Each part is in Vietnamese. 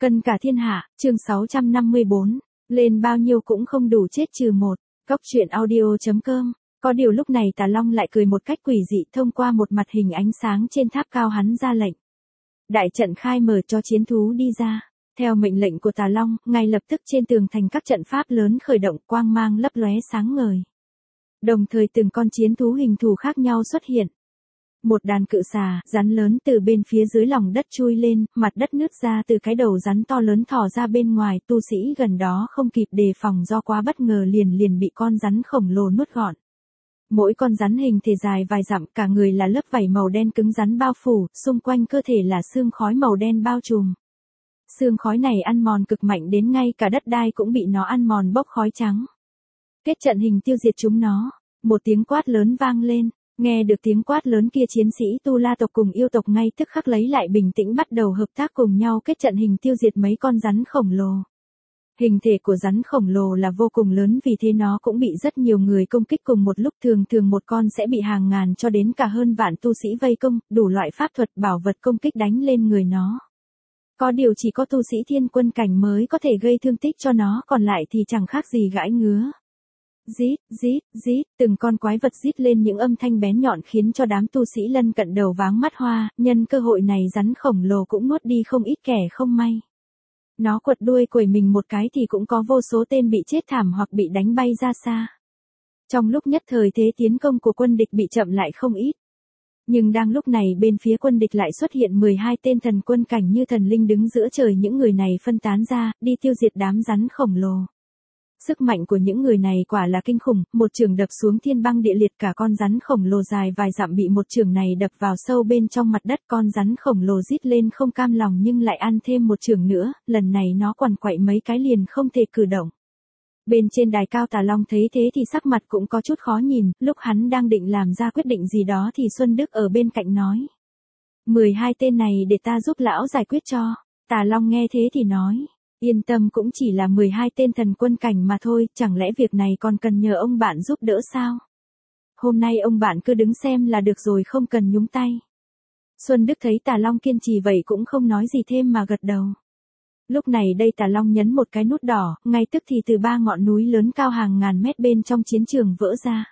Cân cả thiên hạ, chương 654, lên bao nhiêu cũng không đủ chết trừ một. Cóc truyện audio.com. Có điều lúc này Tà Long lại cười một cách quỷ dị thông qua một mặt hình ánh sáng trên tháp cao hắn ra lệnh. Đại trận khai mở cho chiến thú đi ra. Theo mệnh lệnh của Tà Long, ngay lập tức trên tường thành các trận pháp lớn khởi động quang mang lấp lóe sáng ngời. Đồng thời từng con chiến thú hình thù khác nhau xuất hiện. Một đàn cự xà, rắn lớn từ bên phía dưới lòng đất chui lên, mặt đất nứt ra từ cái đầu rắn to lớn thò ra bên ngoài, tu sĩ gần đó không kịp đề phòng do quá bất ngờ liền bị con rắn khổng lồ nuốt gọn. Mỗi con rắn hình thể dài vài dặm, cả người là lớp vảy màu đen cứng rắn bao phủ, xung quanh cơ thể là sương khói màu đen bao trùm. Sương khói này ăn mòn cực mạnh đến ngay cả đất đai cũng bị nó ăn mòn bốc khói trắng. Kết trận hình tiêu diệt chúng nó, một tiếng quát lớn vang lên. Nghe được tiếng quát lớn kia, chiến sĩ Tu La tộc cùng yêu tộc ngay tức khắc lấy lại bình tĩnh, bắt đầu hợp tác cùng nhau kết trận hình tiêu diệt mấy con rắn khổng lồ. Hình thể của rắn khổng lồ là vô cùng lớn, vì thế nó cũng bị rất nhiều người công kích cùng một lúc, thường một con sẽ bị hàng ngàn cho đến cả hơn vạn tu sĩ vây công, đủ loại pháp thuật bảo vật công kích đánh lên người nó. Có điều chỉ có tu sĩ thiên quân cảnh mới có thể gây thương tích cho nó, còn lại thì chẳng khác gì gãi ngứa. Rít, rít, rít, từng con quái vật rít lên những âm thanh bén nhọn khiến cho đám tu sĩ lân cận đầu váng mắt hoa, nhân cơ hội này rắn khổng lồ cũng nuốt đi không ít kẻ không may. Nó quật đuôi quẩy mình một cái thì cũng có vô số tên bị chết thảm hoặc bị đánh bay ra xa. Trong lúc nhất thời thế tiến công của quân địch bị chậm lại không ít. Nhưng đang lúc này bên phía quân địch lại xuất hiện 12 tên thần quân cảnh như thần linh đứng giữa trời, những người này phân tán ra, đi tiêu diệt đám rắn khổng lồ. Sức mạnh của những người này quả là kinh khủng, một chưởng đập xuống thiên băng địa liệt, cả con rắn khổng lồ dài vài dặm bị một chưởng này đập vào sâu bên trong mặt đất. Con rắn khổng lồ rít lên không cam lòng nhưng lại ăn thêm một chưởng nữa, lần này nó quằn quại mấy cái liền không thể cử động. Bên trên đài cao Tà Long thấy thế thì sắc mặt cũng có chút khó nhìn, lúc hắn đang định làm ra quyết định gì đó thì Xuân Đức ở bên cạnh nói. 12 tên này để ta giúp lão giải quyết cho. Tà Long nghe thế thì nói. Yên tâm, cũng chỉ là 12 tên thần quân cảnh mà thôi, chẳng lẽ việc này còn cần nhờ ông bạn giúp đỡ sao? Hôm nay ông bạn cứ đứng xem là được rồi, không cần nhúng tay. Xuân Đức thấy Tà Long kiên trì vậy cũng không nói gì thêm mà gật đầu. Lúc này đây Tà Long nhấn một cái nút đỏ, ngay tức thì từ 3 ngọn núi lớn cao hàng ngàn mét bên trong chiến trường vỡ ra.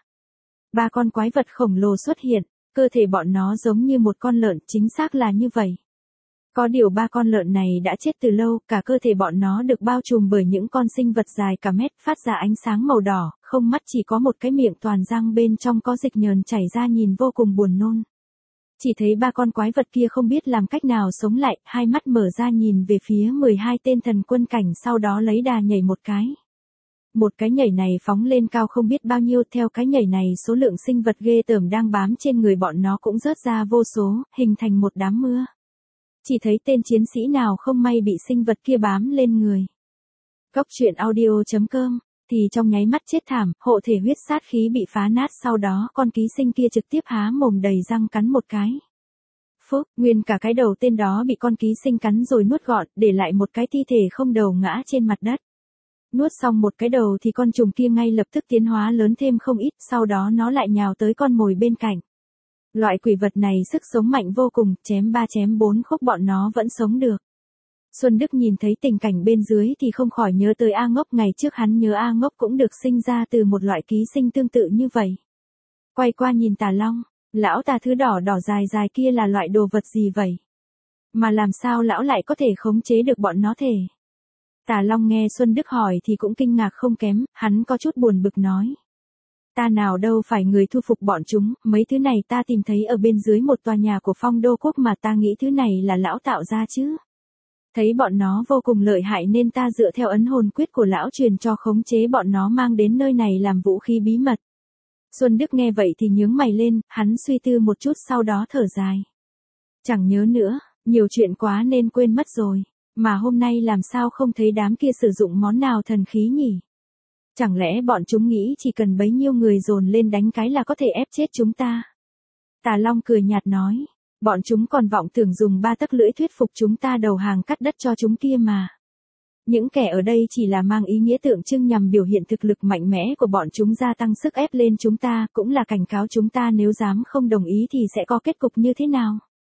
3 con quái vật khổng lồ xuất hiện, cơ thể bọn nó giống như một con lợn, chính xác là như vậy. Có điều 3 con lợn này đã chết từ lâu, cả cơ thể bọn nó được bao trùm bởi những con sinh vật dài cả mét, phát ra ánh sáng màu đỏ, không mắt, chỉ có một cái miệng toàn răng, bên trong có dịch nhờn chảy ra, nhìn vô cùng buồn nôn. Chỉ thấy 3 con quái vật kia không biết làm cách nào sống lại, hai mắt mở ra nhìn về phía 12 tên thần quân cảnh, sau đó lấy đà nhảy một cái. Một cái nhảy này phóng lên cao không biết bao nhiêu, theo cái nhảy này số lượng sinh vật ghê tởm đang bám trên người bọn nó cũng rớt ra vô số, hình thành một đám mưa. Chỉ thấy tên chiến sĩ nào không may bị sinh vật kia bám lên người. Cóc truyện audio.com, thì trong nháy mắt chết thảm, hộ thể huyết sát khí bị phá nát, sau đó con ký sinh kia trực tiếp há mồm đầy răng cắn một cái. Phúc, nguyên cả cái đầu tên đó bị con ký sinh cắn rồi nuốt gọn, để lại một cái thi thể không đầu ngã trên mặt đất. Nuốt xong một cái đầu thì con trùng kia ngay lập tức tiến hóa lớn thêm không ít, sau đó nó lại nhào tới con mồi bên cạnh. Loại quỷ vật này sức sống mạnh vô cùng, chém 3 chém 4 khúc bọn nó vẫn sống được. Xuân Đức nhìn thấy tình cảnh bên dưới thì không khỏi nhớ tới A Ngốc, ngày trước hắn nhớ A Ngốc cũng được sinh ra từ một loại ký sinh tương tự như vậy. Quay qua nhìn Tà Long, lão Tà, thứ đỏ đỏ dài dài kia là loại đồ vật gì vậy? Mà làm sao lão lại có thể khống chế được bọn nó thể? Tà Long nghe Xuân Đức hỏi thì cũng kinh ngạc không kém, hắn có chút buồn bực nói. Ta nào đâu phải người thu phục bọn chúng, mấy thứ này ta tìm thấy ở bên dưới một tòa nhà của Phong Đô Quốc mà ta nghĩ thứ này là lão tạo ra chứ. Thấy bọn nó vô cùng lợi hại nên ta dựa theo ấn hồn quyết của lão truyền cho khống chế bọn nó mang đến nơi này làm vũ khí bí mật. Xuân Đức nghe vậy thì nhướng mày lên, hắn suy tư một chút sau đó thở dài. Chẳng nhớ nữa, nhiều chuyện quá nên quên mất rồi, mà hôm nay làm sao không thấy đám kia sử dụng món nào thần khí nhỉ? Chẳng lẽ bọn chúng nghĩ chỉ cần bấy nhiêu người dồn lên đánh cái là có thể ép chết chúng ta? Tà Long cười nhạt nói, bọn chúng còn vọng tưởng dùng 3 tấc lưỡi thuyết phục chúng ta đầu hàng cắt đất cho chúng kia mà. Những kẻ ở đây chỉ là mang ý nghĩa tượng trưng nhằm biểu hiện thực lực mạnh mẽ của bọn chúng, gia tăng sức ép lên chúng ta, cũng là cảnh cáo chúng ta nếu dám không đồng ý thì sẽ có kết cục như thế nào.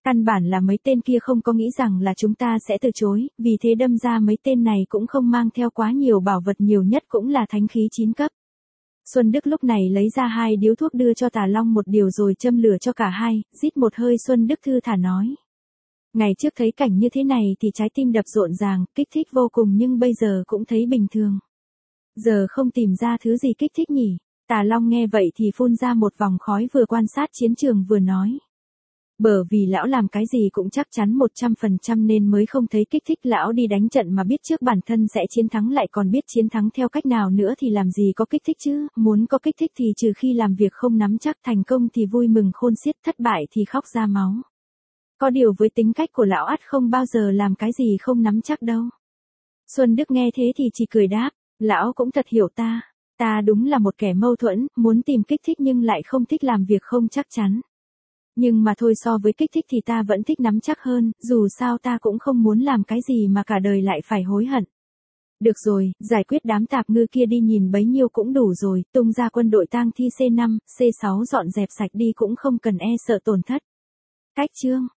Căn bản là mấy tên kia không có nghĩ rằng là chúng ta sẽ từ chối, vì thế đâm ra mấy tên này cũng không mang theo quá nhiều bảo vật, nhiều nhất cũng là thánh khí 9 cấp. Xuân Đức lúc này lấy ra 2 điếu thuốc đưa cho Tà Long một điều rồi châm lửa cho cả hai, rít một hơi Xuân Đức thư thả nói. Ngày trước thấy cảnh như thế này thì trái tim đập rộn ràng, kích thích vô cùng nhưng bây giờ cũng thấy bình thường. Giờ không tìm ra thứ gì kích thích nhỉ? Tà Long nghe vậy thì phun ra một vòng khói, vừa quan sát chiến trường vừa nói. Bởi vì lão làm cái gì cũng chắc chắn 100% nên mới không thấy kích thích. Lão đi đánh trận mà biết trước bản thân sẽ chiến thắng, lại còn biết chiến thắng theo cách nào nữa thì làm gì có kích thích chứ. Muốn có kích thích thì trừ khi làm việc không nắm chắc, thành công thì vui mừng khôn xiết, thất bại thì khóc ra máu. Có điều với tính cách của lão ắt không bao giờ làm cái gì không nắm chắc đâu. Xuân Đức nghe thế thì chỉ cười đáp, lão cũng thật hiểu ta. Ta đúng là một kẻ mâu thuẫn, muốn tìm kích thích nhưng lại không thích làm việc không chắc chắn. Nhưng mà thôi, so với kích thích thì ta vẫn thích nắm chắc hơn, dù sao ta cũng không muốn làm cái gì mà cả đời lại phải hối hận. Được rồi, giải quyết đám tạp ngư kia đi, nhìn bấy nhiêu cũng đủ rồi, tung ra quân đội tang thi C5, C6 dọn dẹp sạch đi cũng không cần e sợ tổn thất. Cách chương